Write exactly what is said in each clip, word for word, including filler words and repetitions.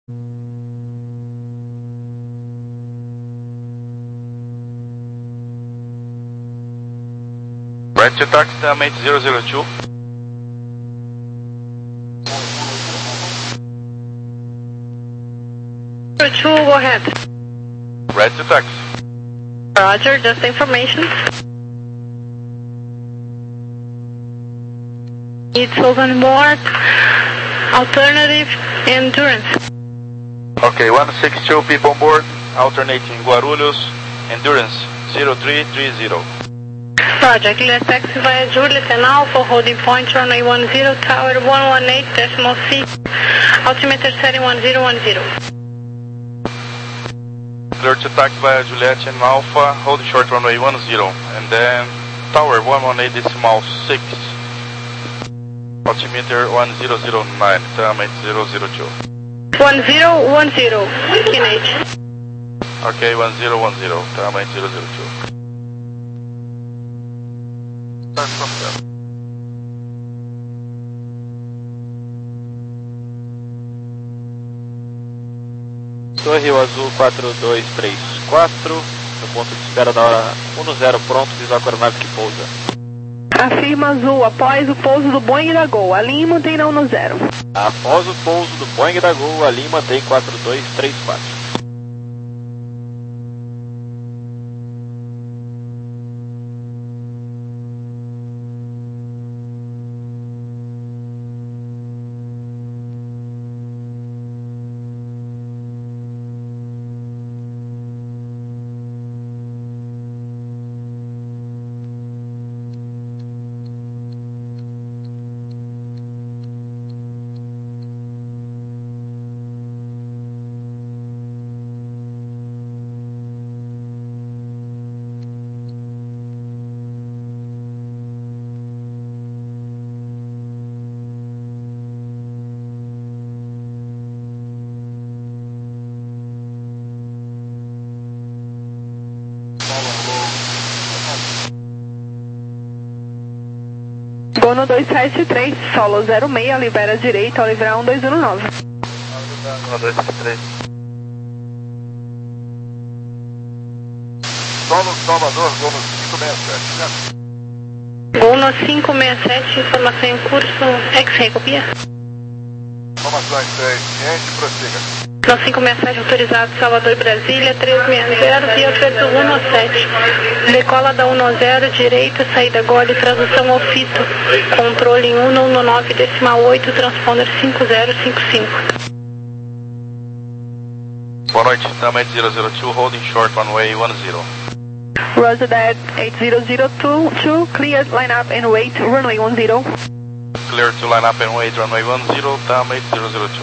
Right to taxi, Diamond zero zero two. Two, go ahead. Right to taxi. Roger, just information. It's open board, alternative, endurance. Okay, one six two people on board, alternating Guarulhos, endurance zero three three zero. Roger, clear taxi via Juliet and Alpha, holding point runway one zero, tower one one eight decimal C, altimeter setting one zero one zero. Clear to taxi via Juliet and Alpha, hold short runway one zero, and then tower one one eight decimal six, altimeter one zero zero nine, Diamond zero zero two. one zero one zero, Kinage. Okay, one zero one zero, Diamond zero zero two. Start from there. Torre Azul quatro dois três quatro, no ponto de espera da hora um zero, pronto, visar a aeronave que pousa. Afirma Azul, após o pouso do Boeing da Gol, a linha mantém na um zero. Após o pouso do Boeing da Gol, a linha mantém quatro dois três quatro. Gono dois sete três, solo zero seis, libera direita ao livrar um dois um nove. um dois três. Solo Salvador, Gono cinco seis sete, certo? Gono cinco seis sete, informação em curso, X-ray, copia? Informações três, ciente, prossiga. No cinco seis sete, autorizado Salvador Brasília, três seis zero, via Pedro um sete. Decola da um zero, direita, saída gole, tradução ao fito. Controle em um nove decimal oito, transponder cinco zero cinco cinco. Boa noite, Diamond zero zero two, holding short runway one zero. Roger that, eight zero zero two, two, cleared, line up and wait, runway one zero. Clear to line up and wait, runway one zero, Diamond zero zero two.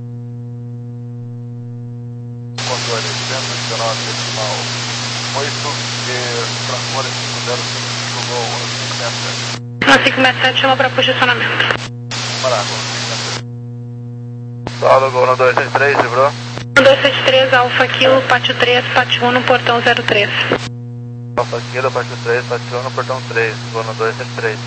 Controle duzentos e dezenove decimal oito, e transponder cinco zero cinco cinco, Gol cinco seis sete. No cinco seis sete, chama para posicionamento. Pará, Gol cinco seis sete. Solo, Gol no dois seis três, livrou? dois sete três, Alfa Kilo, pátio três, pátio um no portão zero três. Alfa Kilo, pátio três, pátio um no portão três, Gol no dois sete três.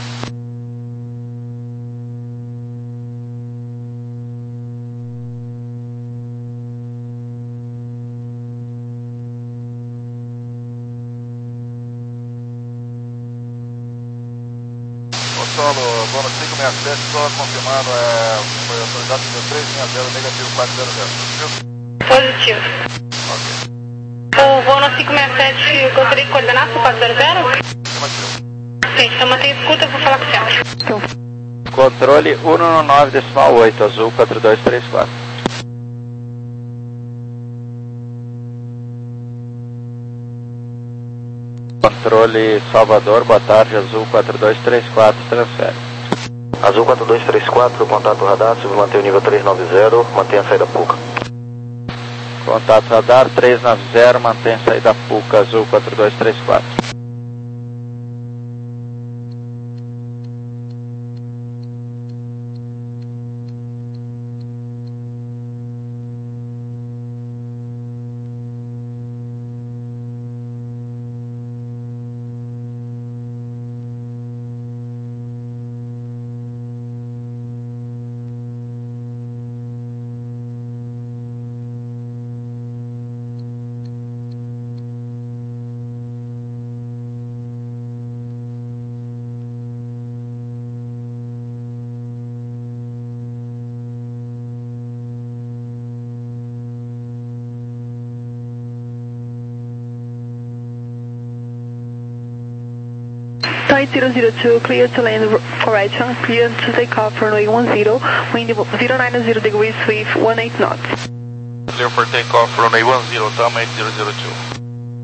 Solo, Gono cinco seis sete, só confirmando, é, foi autorizado no três seis zero, negativo quatro zero zero, Positivo. Ok. O Gono cinco seis sete, gostaria de coordenar para o quatro zero zero? Afirmativo. Sim, então mantenha escuta, eu vou falar com o centro. Controle um nove decimal oito, Azul quatro dois três quatro. Controle Salvador, boa tarde, Azul quatro dois três quatro, transfere. Azul quatro dois três quatro, contato radar, submantém o nível três nove zero, mantém a saída Puca. Contato radar três nove zero, mantém a saída Puca, Azul quatro dois três quatro. Flight zero zero two, clear to land for Edson, clear to take off runway one zero, wind zero nine zero degrees with one eight knots. Clear for takeoff, runway one zero, Tom eight zero zero two.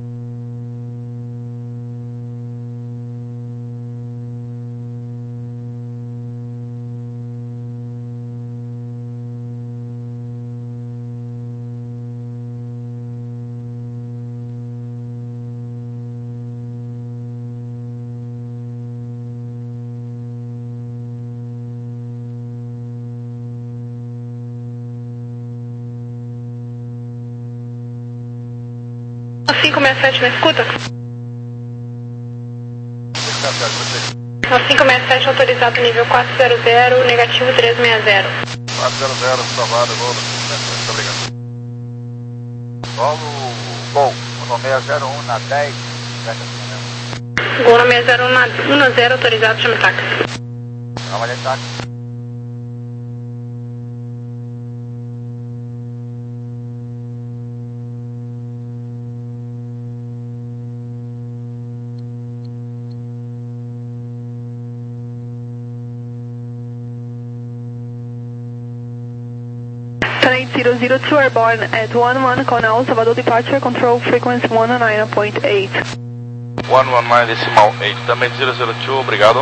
cinco seis sete, me escuta? cinco seis sete autorizado nível quatro zero zero, negativo três seis zero. quatro zero zero, salvado, gol, muito obrigado. Solo, gol, no seis zero um na dez, gol no seis zero um na um zero, autorizado, chama táxi. Trabalha em táxi. Flight zero zero two airborne at one one Conal, Salvador departure, control frequency one nine point eight. one one nine decimal eight, também zero zero two, obrigado.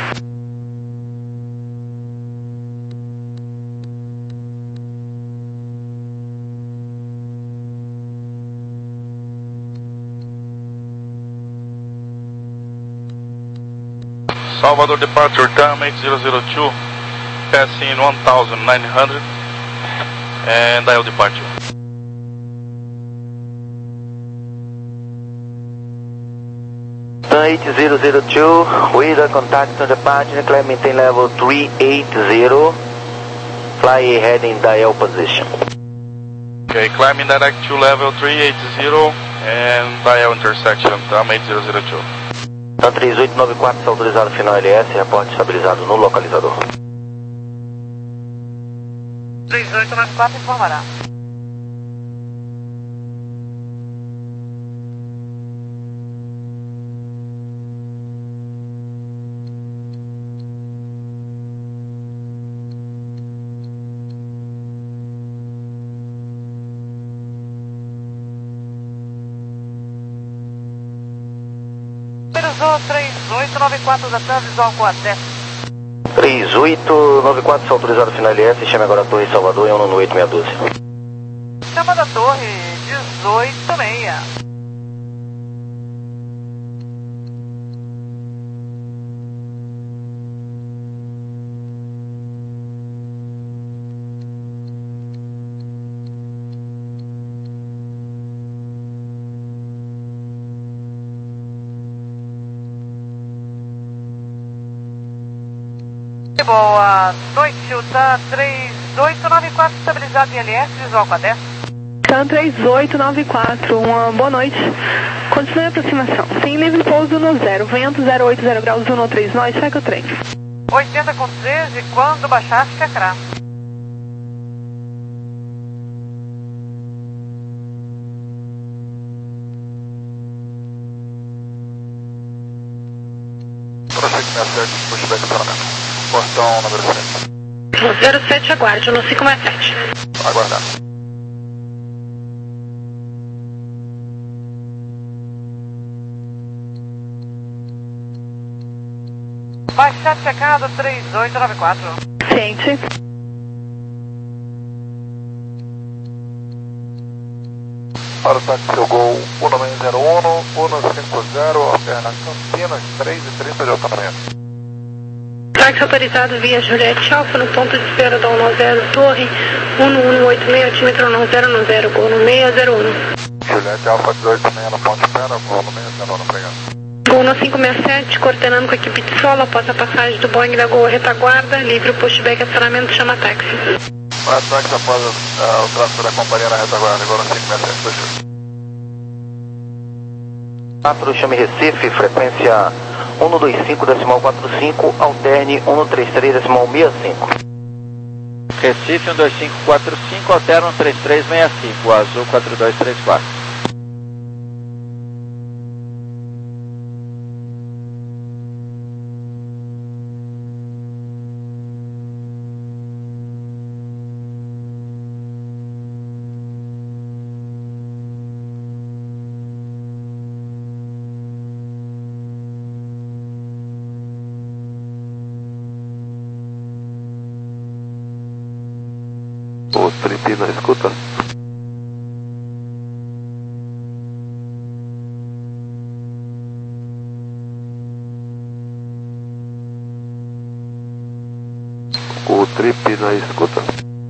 Salvador departure, time eight zero zero two, passing one thousand nine hundred. And dial departure. eight zero zero two, with a contact on departure, climb maintain level three eight zero, fly ahead in dial position. Okay, climbing direct to level three eight zero and dial intersection, Tom eight zero zero two. Então três oito nove quatro, está autorizado final L S, reporte estabilizado no localizador. três oito nove quatro informará. Autorizou três oito nove quatro da TAM, visual com acesso. três oito nove quatro, está autorizado final L S, chame agora a Torre Salvador em um oito seis um dois. Chama da torre, dezoito seis. Boa noite, o TAM três oito nove quatro estabilizado em L S, visual com a dez. TAM três oito nove quatro, uma boa noite. Continue a aproximação. Sem livre pouso no zero, vento zero oito zero graus um três nós, segue o trem. oitenta com treze, quando baixar, fica crá. Pushback acionamento. Portão número sete. zero sete, aguarde, no cinco seis sete. Aguardar. Baixar checado três oito nove quatro. Ciente. Para o táxi, seu gol um nove zero um, um cinco zero, alterna Campinas, três e trinta de altamento. Táxi autorizado via Juliette Alfa no ponto de espera da um zero, torre um um oito seis, altímetro um zero um zero, gol no seis zero um. Juliette Alfa dezoito seis no ponto de espera, gol no seis zero um, obrigado. Gol no cinco seis sete, coordenando com a equipe de solo após a passagem do Boeing da Gol retaguarda, livre o pushback acionamento, chama táxi. Para táxi após uh, o tráfego da companhia na retaguarda, gol no cinco seis sete, puxa. quatro, chame Recife, frequência um dois cinco decimal quatro cinco, alterne um três três decimal seis cinco. Recife um dois cinco quatro cinco, alterna um três três seis cinco, azul quatro dois três quatro. O Trip na escuta. O Trip na escuta.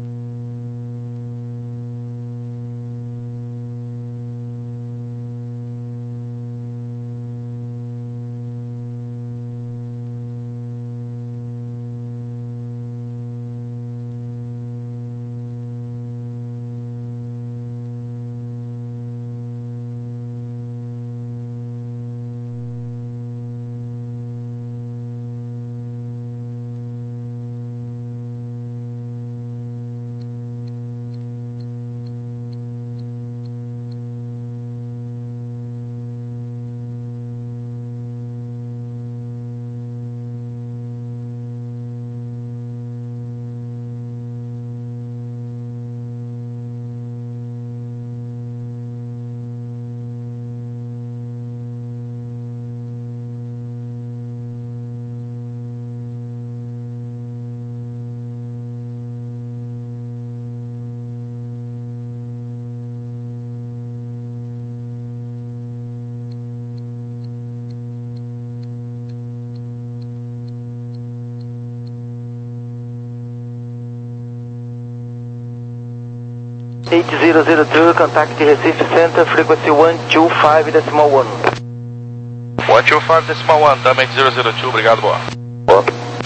eight zero zero two, contact Recife Center, frequency one two five decimal one. one two five decimal one, também zero zero two, obrigado, boa. Boa.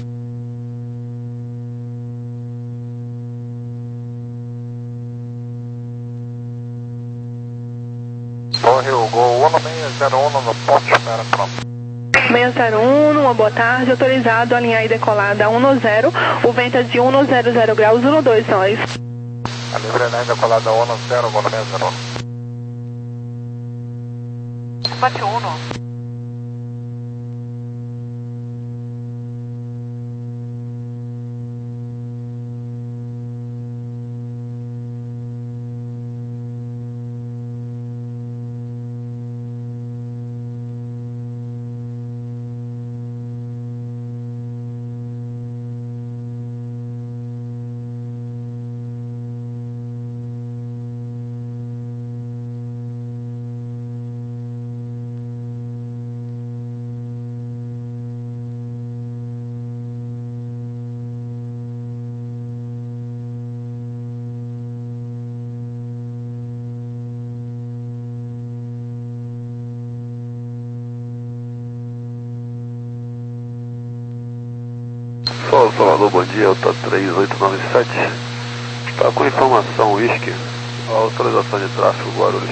Torre, o Gol um seis zero um no ponto, espera, pronto. seis zero um, uma boa tarde, autorizado a alinhar e decolar da um zero, o vento é de um zero zero graus, um dois nós. A livre ainda colada um zero, Gol seis zero um. Bate um. Só Salvador, bom dia, Alta três oito nove sete. Está com informação Whisky, autorização de tráfego Guarulhos.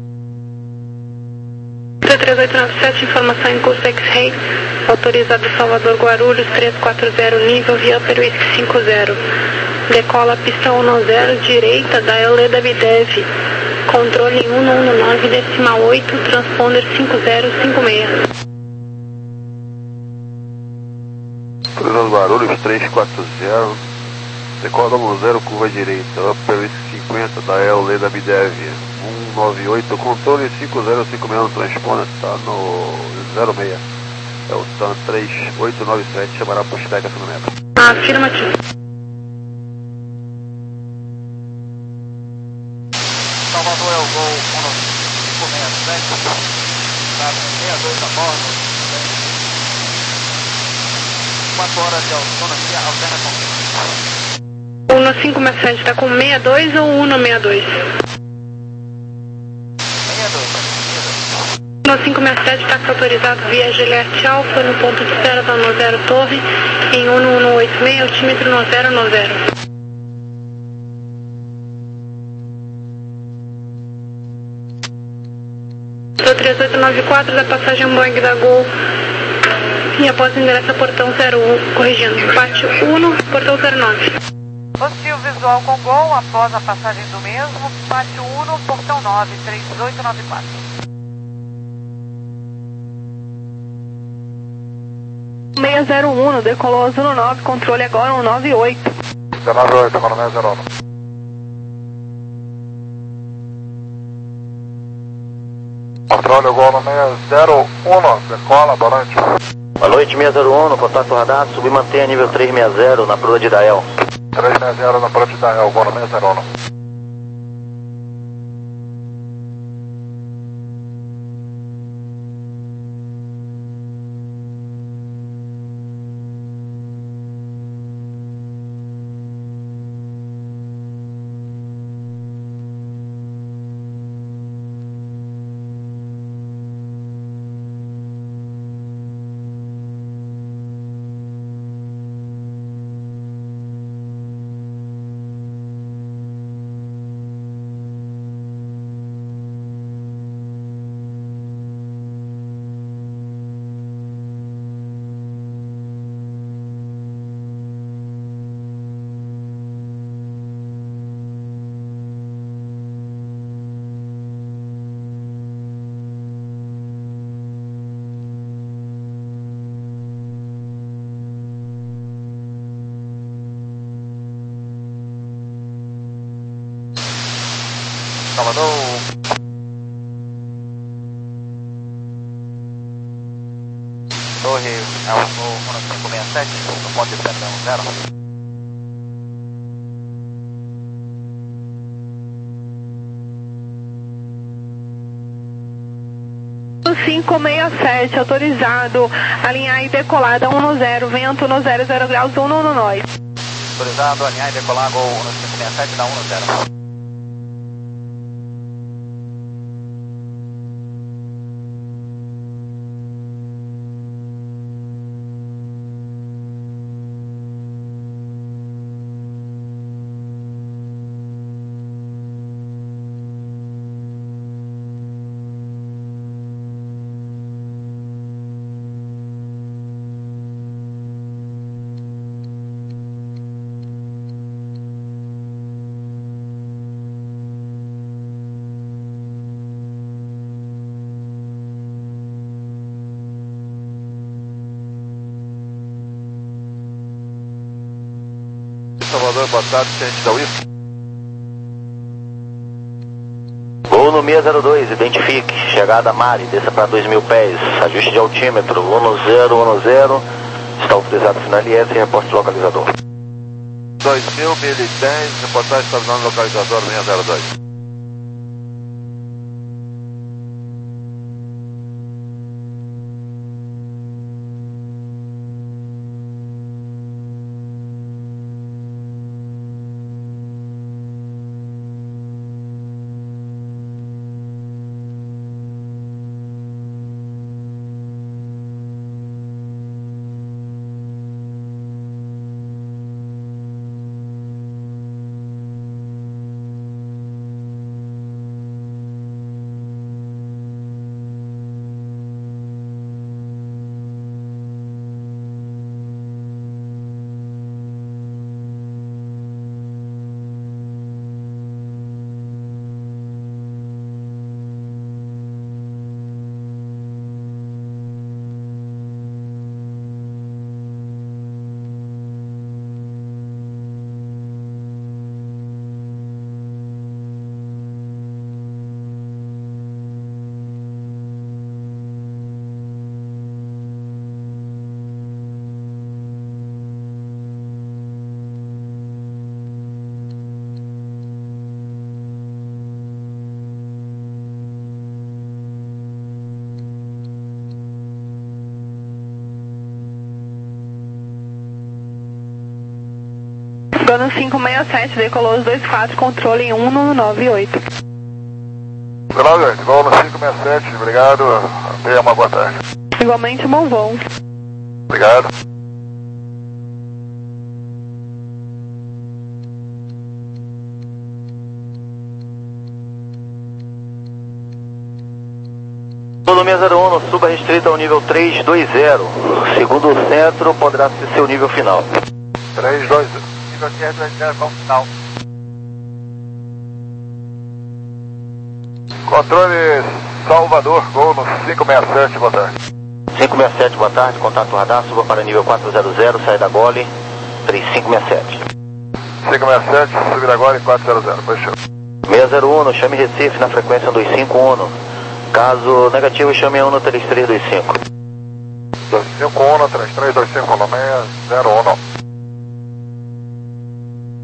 três oito nove sete, informação em curso X-Ray, autorizado Salvador Guarulhos três quatro zero, nível via Upper Whisky cinco zero. Decola pista um zero, direita da Euleda Bidev, controle um um nove decimal oito, transponder cinco zero cinco seis. Autorizado Guarulhos três quatro zero, decola um zero, curva direita, Upper Whisky cinquenta da Euleda Bidev, um nove oito, controle cinco zero cinco seis, no transponder está no zero seis. É o TAN três oito nove sete, chamará por Stega essa número. Afirmativo. Salvador é o Gol cinco seis sete, está sessenta e dois a bordo, quatro horas de autonomia, alterna com um cinco seis sete está com sessenta e dois ou um sessenta e dois? um cinco seis sete está autorizado via Juliette Alfa no ponto de espera da um zero Torre em um um oito seis, altímetro um zero um zero. Do três oito nove quatro da passagem Boeing da Gol e após endereça portão zero um, corrigindo, bate um, portão zero nove. Positivo visual com Gol após a passagem do mesmo, bate um, portão nove, três oito nove quatro. seis zero um, decolou Azuno nove, controle agora um nove oito. zero nove oito, Coronel zero um. Controle Gol no seis zero um, decola, Barante. Boa noite, seis zero um, contato radar, subir mantenha nível três seis zero na Prula de Dael. três seis zero na prontidão, é o Bono seis zero um. Salvador. Torre, é o cinco seis sete, no ponto de venda um zero. cinco seis sete, autorizado, alinhar e decolar da um zero, vento no zero zero graus, um no nós. Autorizado, alinhar e decolar, gol no cinco seis sete, da um zero. Salvador, boa tarde, ciente da U I F. Gol no seis zero dois, identifique, chegada Mari, desça para dois mil pés, ajuste de altímetro, um zero um zero, está autorizado final I S e reporte localizador. dois mil, mil e dez, reportagem estacionando localizador seis zero dois. Plano cinco seis sete, decolou os dois quatro, controle um no nove oito. Glauber, voo no cinco seis sete, obrigado, tenha uma boa tarde. Igualmente, bom voo. Obrigado. Gol seis zero um, suba restrita ao nível três dois zero, segundo o centro poderá ser seu nível final. três dois zero. Nível três dois zero, com final. Controle Salvador, gol no cinco seis sete, boa tarde. cinco seis sete, boa tarde, contato radar, suba para nível quatro zero zero, saída Gole, três cinco seis sete. cinco seis sete, subir agora em quatro zero zero, fechou. seis zero um, chame Recife na frequência dois cinco um. Caso negativo, chame um no três três dois cinco. dois cinco um, três três dois cinco, seis zero um.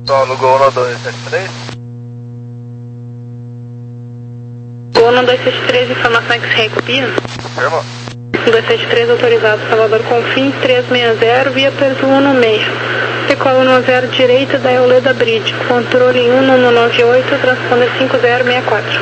Solo Gol um dois sete três. Gol um dois sete três, informação que se recopia. Firma. um dois sete três autorizado, Salvador Confins, três seis zero, via Perto um no seis. Decola um zero direita da Euleda Bridge, controle um um nove oito, transponder cinco zero seis quatro.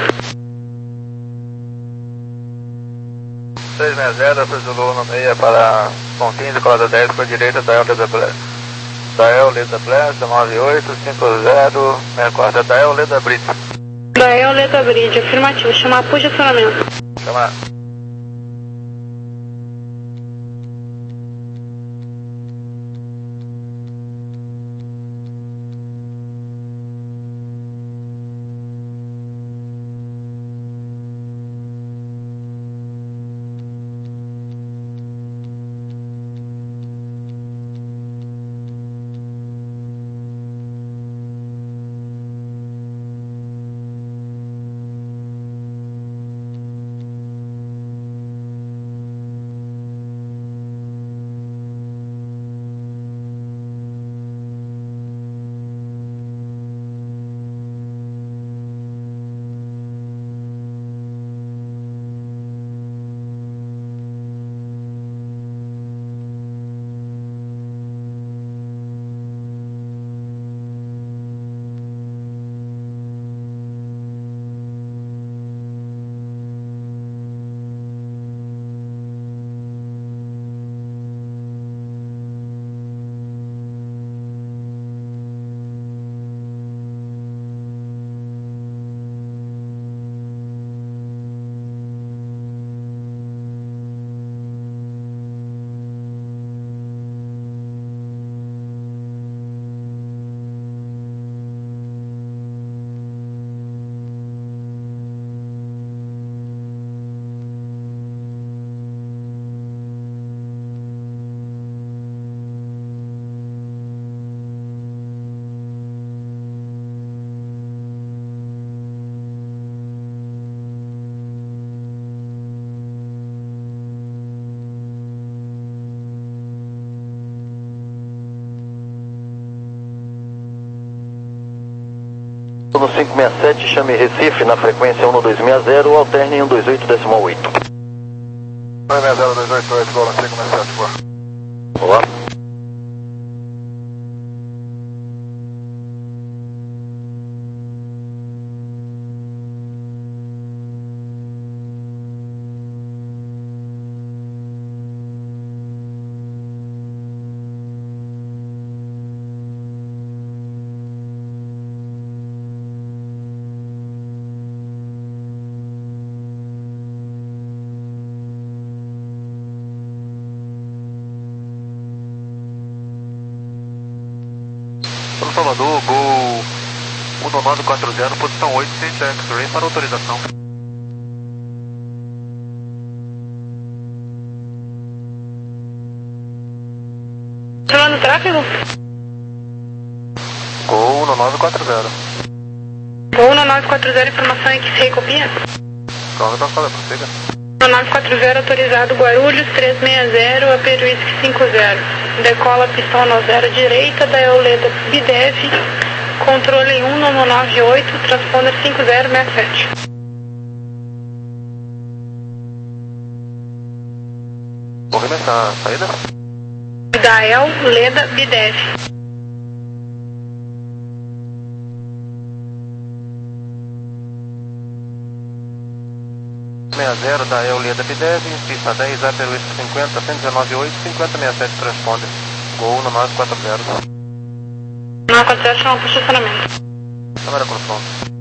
três seis zero, Perto um no seis para Confins, decolada dez para a direita da Euleda Blast. Da Euleda Blast, nove oito cinco zero seis quatro, da Euleda Bridge. Da Euleda Bridge, afirmativo, chamar por acionamento. Chamar. No cinco seis sete, chame Recife na frequência um dois seis zero, alterne um dois oito decimal oito. um seis zero dois oito oito, Gol cinco seis sete, boa. Olá. Pelo Salvador, Gol um nove quatro zero, posição oito, Sente X-Ray para autorização. Chamando tráfego? Gol um nove quatro zero. Gol um nove quatro zero, informação em que se recopia. Calma, tá falando, prossiga. um nove quatro zero autorizado, Guarulhos, três seis zero, a Peruísque cinco zero. Decola pistão no zero direita da Euleda Bidev, controle um um nove oito, transponder cinco zero seis sete. Vou começar a saída? Da Euleda Bidev. seis zero da Euleda Bidev, pista dez, a Peruísque cinquenta, cento e dezenove oito, cinquenta sessenta e sete, transponder. Gol um nove quatro zero. nove quatro zero, chama por estacionamento. Câmera confronto.